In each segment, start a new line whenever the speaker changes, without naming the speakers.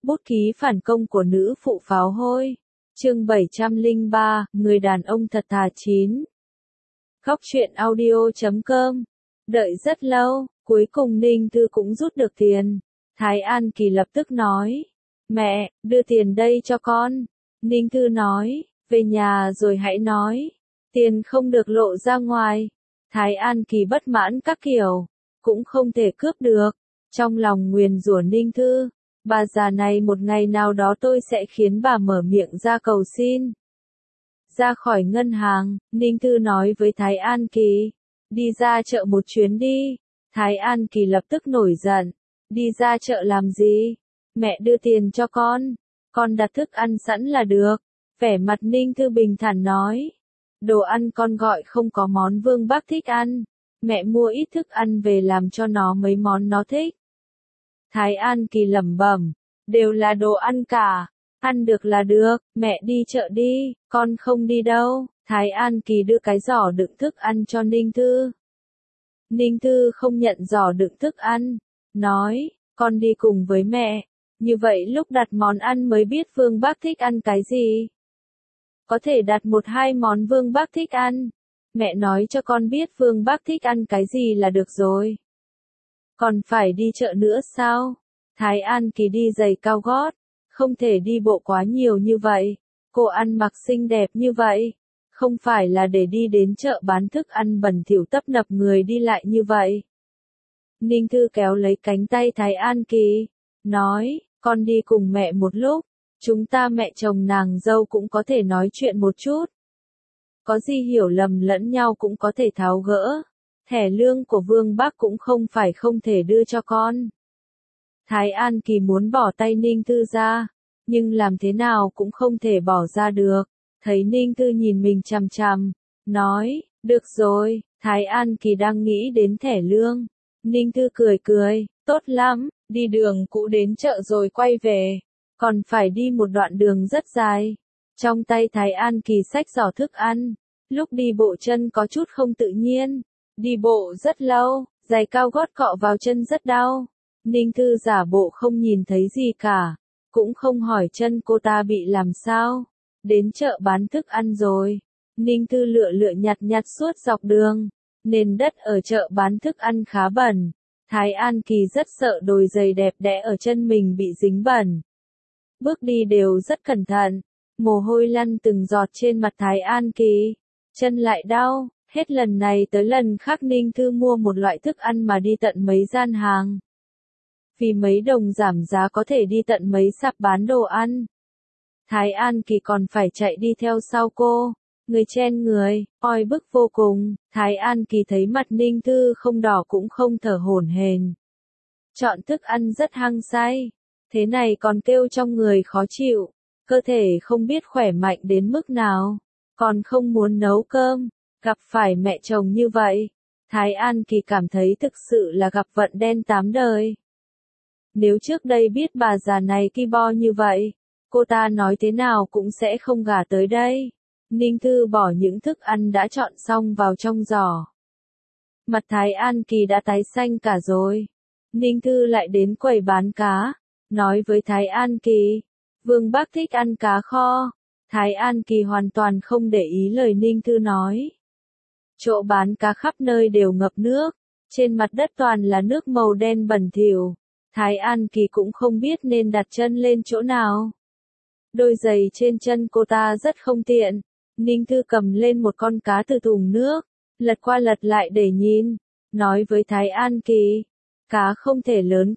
Bút ký phản công của nữ phụ pháo hôi. Chương 703, người đàn ông thật thà 9. Góc truyện audio.com. Đợi rất lâu, cuối cùng Ninh Thư cũng rút được tiền. Thái An Kỳ lập tức nói, mẹ, đưa tiền đây cho con. Ninh Thư nói, về nhà rồi hãy nói. Tiền không được lộ ra ngoài. Thái An Kỳ bất mãn các kiểu, cũng không thể cướp được. Trong lòng nguyền rủa Ninh Thư, bà già này một ngày nào đó tôi sẽ khiến bà mở miệng ra cầu xin. Ra khỏi ngân hàng, Ninh Thư nói với Thái An Kỳ, đi ra chợ một chuyến đi. Thái An Kỳ lập tức nổi giận, đi ra chợ làm gì? Mẹ đưa tiền cho con đặt thức ăn sẵn là được. Vẻ mặt Ninh Thư bình thản nói, đồ ăn con gọi không có món Vương Bác thích ăn, mẹ mua ít thức ăn về làm cho nó mấy món nó thích. Thái An Kỳ lẩm bẩm, đều là đồ ăn cả, ăn được là được, mẹ đi chợ đi, con không đi đâu. Thái An Kỳ đưa cái giỏ đựng thức ăn cho Ninh Thư. Ninh Thư không nhận giỏ đựng thức ăn, nói, con đi cùng với mẹ, như vậy lúc đặt món ăn mới biết Vương Bác thích ăn cái gì. Có thể đặt một hai món Vương Bác thích ăn, mẹ nói cho con biết Vương Bác thích ăn cái gì là được rồi. Còn phải đi chợ nữa sao? Thái An Kỳ đi giày cao gót, không thể đi bộ quá nhiều như vậy. Cô ăn mặc xinh đẹp như vậy, không phải là để đi đến chợ bán thức ăn bẩn thỉu tấp nập người đi lại như vậy. Ninh Thư kéo lấy cánh tay Thái An Kỳ, nói, con đi cùng mẹ một lúc, chúng ta mẹ chồng nàng dâu cũng có thể nói chuyện một chút. Có gì hiểu lầm lẫn nhau cũng có thể tháo gỡ. Thẻ lương của Vương Bác cũng không phải không thể đưa cho con. Thái An Kỳ muốn bỏ tay Ninh Thư ra, nhưng làm thế nào cũng không thể bỏ ra được. Thấy Ninh Thư nhìn mình chằm chằm, nói, được rồi. Thái An Kỳ đang nghĩ đến thẻ lương. Ninh Thư cười cười, tốt lắm, đi đường cũ đến chợ rồi quay về, còn phải đi một đoạn đường rất dài. Trong tay Thái An Kỳ xách giỏ thức ăn, lúc đi bộ chân có chút không tự nhiên. Đi bộ rất lâu, giày cao gót cọ vào chân rất đau. Ninh Thư giả bộ không nhìn thấy gì cả, cũng không hỏi chân cô ta bị làm sao. Đến chợ bán thức ăn rồi, Ninh Thư lựa lựa nhặt nhặt suốt dọc đường. Nền đất ở chợ bán thức ăn khá bẩn. Thái An Kỳ rất sợ đôi giày đẹp đẽ ở chân mình bị dính bẩn. Bước đi đều rất cẩn thận, mồ hôi lăn từng giọt trên mặt Thái An Kỳ. Chân lại đau. Hết lần này tới lần khác Ninh Thư mua một loại thức ăn mà đi tận mấy gian hàng. Vì mấy đồng giảm giá có thể đi tận mấy sạp bán đồ ăn. Thái An Kỳ còn phải chạy đi theo sau cô. Người chen người, oi bức vô cùng. Thái An Kỳ thấy mặt Ninh Thư không đỏ cũng không thở hổn hển. Chọn thức ăn rất hăng say. Thế này còn kêu trong người khó chịu. Cơ thể không biết khỏe mạnh đến mức nào. Còn không muốn nấu cơm. Gặp phải mẹ chồng như vậy, Thái An Kỳ cảm thấy thực sự là gặp vận đen tám đời. Nếu trước đây biết bà già này ki bo như vậy, cô ta nói thế nào cũng sẽ không gả tới đây. Ninh Thư bỏ những thức ăn đã chọn xong vào trong giỏ. Mặt Thái An Kỳ đã tái xanh cả rồi. Ninh Thư lại đến quầy bán cá, nói với Thái An Kỳ, Vương Bác thích ăn cá kho. Thái An Kỳ hoàn toàn không để ý lời Ninh Thư nói. Chỗ bán cá khắp nơi đều ngập nước, trên mặt đất toàn là nước màu đen bẩn thỉu. Thái An Kỳ cũng không biết nên đặt chân lên chỗ nào. Đôi giày trên chân cô ta rất không tiện. Ninh Thư cầm lên một con cá từ thùng nước, lật qua lật lại để nhìn, nói với Thái An Kỳ, cá không thể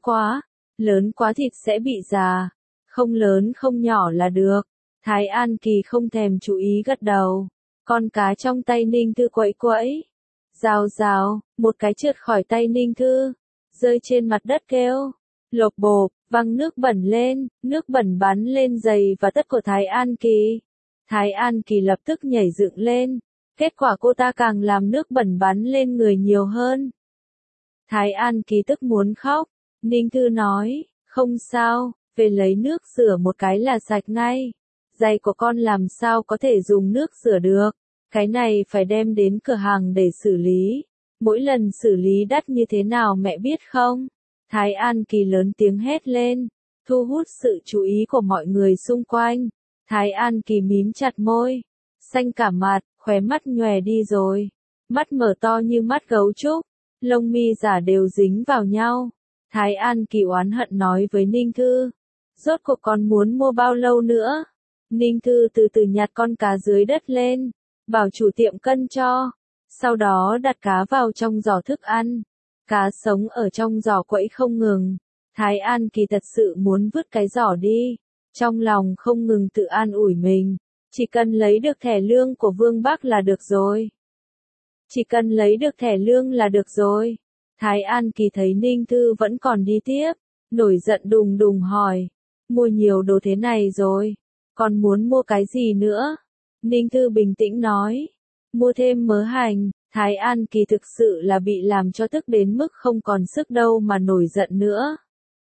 lớn quá thịt sẽ bị già, không lớn không nhỏ là được. Thái An Kỳ không thèm chú ý gật đầu. Con cá trong tay Ninh Thư quẫy quẫy. Rào rào, một cái trượt khỏi tay Ninh Thư, rơi trên mặt đất kêu. Lộp bộp, văng nước bẩn lên, nước bẩn bắn lên giày và tất của Thái An Kỳ. Thái An Kỳ lập tức nhảy dựng lên. Kết quả cô ta càng làm nước bẩn bắn lên người nhiều hơn. Thái An Kỳ tức muốn khóc. Ninh Thư nói, không sao, về lấy nước rửa một cái là sạch ngay. Giày của con làm sao có thể dùng nước rửa được, cái này phải đem đến cửa hàng để xử lý. Mỗi lần xử lý đắt như thế nào mẹ biết không? Thái An Kỳ lớn tiếng hét lên. thu hút sự chú ý của mọi người xung quanh. Thái An Kỳ mím chặt môi, xanh cả mặt, khóe mắt nhòe đi rồi. Mắt mở to như mắt gấu trúc, lông mi giả đều dính vào nhau. Thái An Kỳ oán hận nói với Ninh Thư, rốt cuộc con muốn mua bao lâu nữa? Ninh Thư từ từ nhặt con cá dưới đất lên, bảo chủ tiệm cân cho, sau đó đặt cá vào trong giỏ thức ăn. Cá sống ở trong giỏ quẫy không ngừng. Thái An Kỳ thật sự muốn vứt cái giỏ đi, trong lòng không ngừng tự an ủi mình, chỉ cần lấy được thẻ lương của Vương Bắc là được rồi. Chỉ cần lấy được thẻ lương là được rồi. Thái An Kỳ thấy Ninh Thư vẫn còn đi tiếp, nổi giận đùng đùng hỏi, mua nhiều đồ thế này rồi, còn muốn mua cái gì nữa? Ninh Thư bình tĩnh nói, mua thêm mớ hành. Thái An Kỳ thực sự là bị làm cho tức đến mức không còn sức đâu mà nổi giận nữa.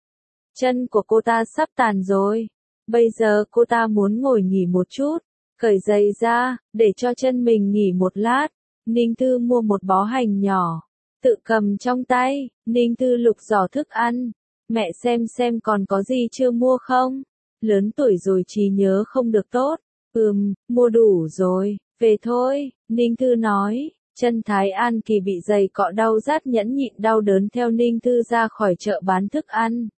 Chân của cô ta sắp tàn rồi, bây giờ cô ta muốn ngồi nghỉ một chút, cởi giày ra, để cho chân mình nghỉ một lát. Ninh Thư mua một bó hành nhỏ, tự cầm trong tay. Ninh Thư lục giỏ thức ăn, mẹ xem còn có gì chưa mua không? Lớn tuổi rồi trí nhớ không được tốt. Mua đủ rồi, về thôi, Ninh Thư nói. Chân Thái An Kỳ bị giày cọ đau rát nhẫn nhịn đau đớn theo Ninh Thư ra khỏi chợ bán thức ăn.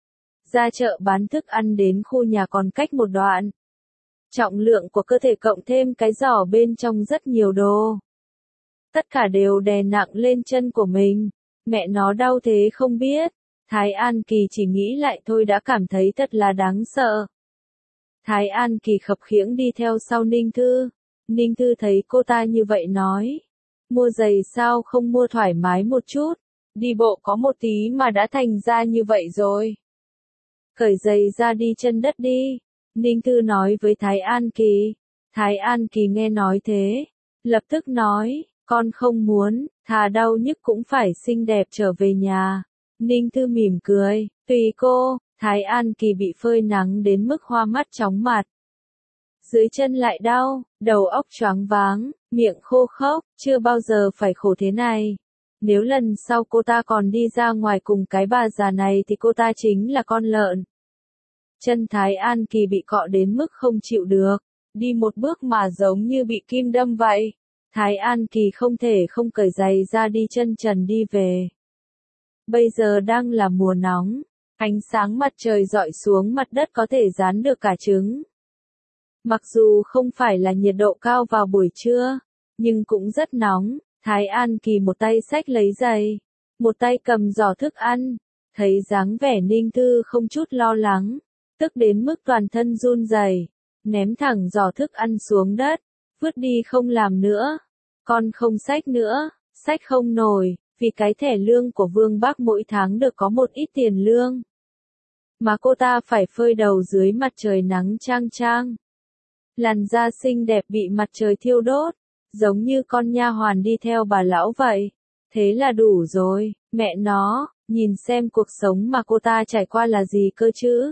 Ra chợ bán thức ăn đến khu nhà còn cách một đoạn. Trọng lượng của cơ thể cộng thêm cái giỏ bên trong rất nhiều đồ. Tất cả đều đè nặng lên chân của mình. Mẹ nó đau thế không biết. Thái An Kỳ chỉ nghĩ lại thôi đã cảm thấy thật là đáng sợ. Thái An Kỳ khập khiễng đi theo sau Ninh Thư. Ninh Thư thấy cô ta như vậy nói. Mua giày sao không mua thoải mái một chút, đi bộ có một tí mà đã thành ra như vậy rồi. Cởi giày ra đi chân đất đi, Ninh Thư nói với Thái An Kỳ. Thái An Kỳ nghe nói thế, lập tức nói, con không muốn, thà đau nhức cũng phải xinh đẹp trở về nhà. Ninh Thư mỉm cười, tùy cô. Thái An Kỳ bị phơi nắng đến mức hoa mắt chóng mặt. Dưới chân lại đau, đầu óc choáng váng, miệng khô khốc, chưa bao giờ phải khổ thế này. Nếu lần sau cô ta còn đi ra ngoài cùng cái bà già này thì cô ta chính là con lợn. Chân Thái An Kỳ bị cọ đến mức không chịu được, đi một bước mà giống như bị kim đâm vậy. Thái An Kỳ không thể không cởi giày ra đi chân trần đi về. Bây giờ đang là mùa nóng, ánh sáng mặt trời rọi xuống mặt đất có thể rán được cả trứng. Mặc dù không phải là nhiệt độ cao vào buổi trưa, nhưng cũng rất nóng. Thái An Kỳ một tay xách lấy giày, một tay cầm giỏ thức ăn, thấy dáng vẻ Ninh Thư không chút lo lắng, tức đến mức toàn thân run rẩy, ném thẳng giỏ thức ăn xuống đất, vứt đi không làm nữa. Con không xách nữa, xách không nổi, vì cái thẻ lương của Vương Bắc mỗi tháng được có một ít tiền lương. Mà cô ta phải phơi đầu dưới mặt trời nắng chang chang. Làn da xinh đẹp bị mặt trời thiêu đốt, giống như con nha hoàn đi theo bà lão vậy. Thế là đủ rồi, mẹ nó, nhìn xem cuộc sống mà cô ta trải qua là gì cơ chứ.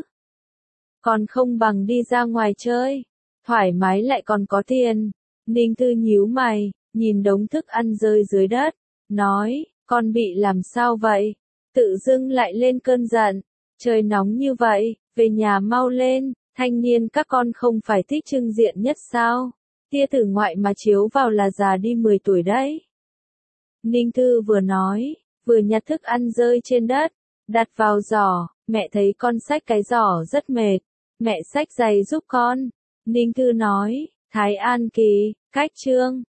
Còn không bằng đi ra ngoài chơi, thoải mái lại còn có tiền. Ninh Thư nhíu mày, nhìn đống thức ăn rơi dưới đất, nói, con bị làm sao vậy? Tự dưng lại lên cơn giận, trời nóng như vậy, về nhà mau lên. Thanh niên các con không phải thích trưng diện nhất sao? Tia tử ngoại mà chiếu vào là già đi 10 tuổi đấy. Ninh Thư vừa nói, vừa nhặt thức ăn rơi trên đất, đặt vào giỏ. Mẹ thấy con xách cái giỏ rất mệt, mẹ xách giày giúp con. Ninh Thư nói, Thái An Kỳ, cách chương.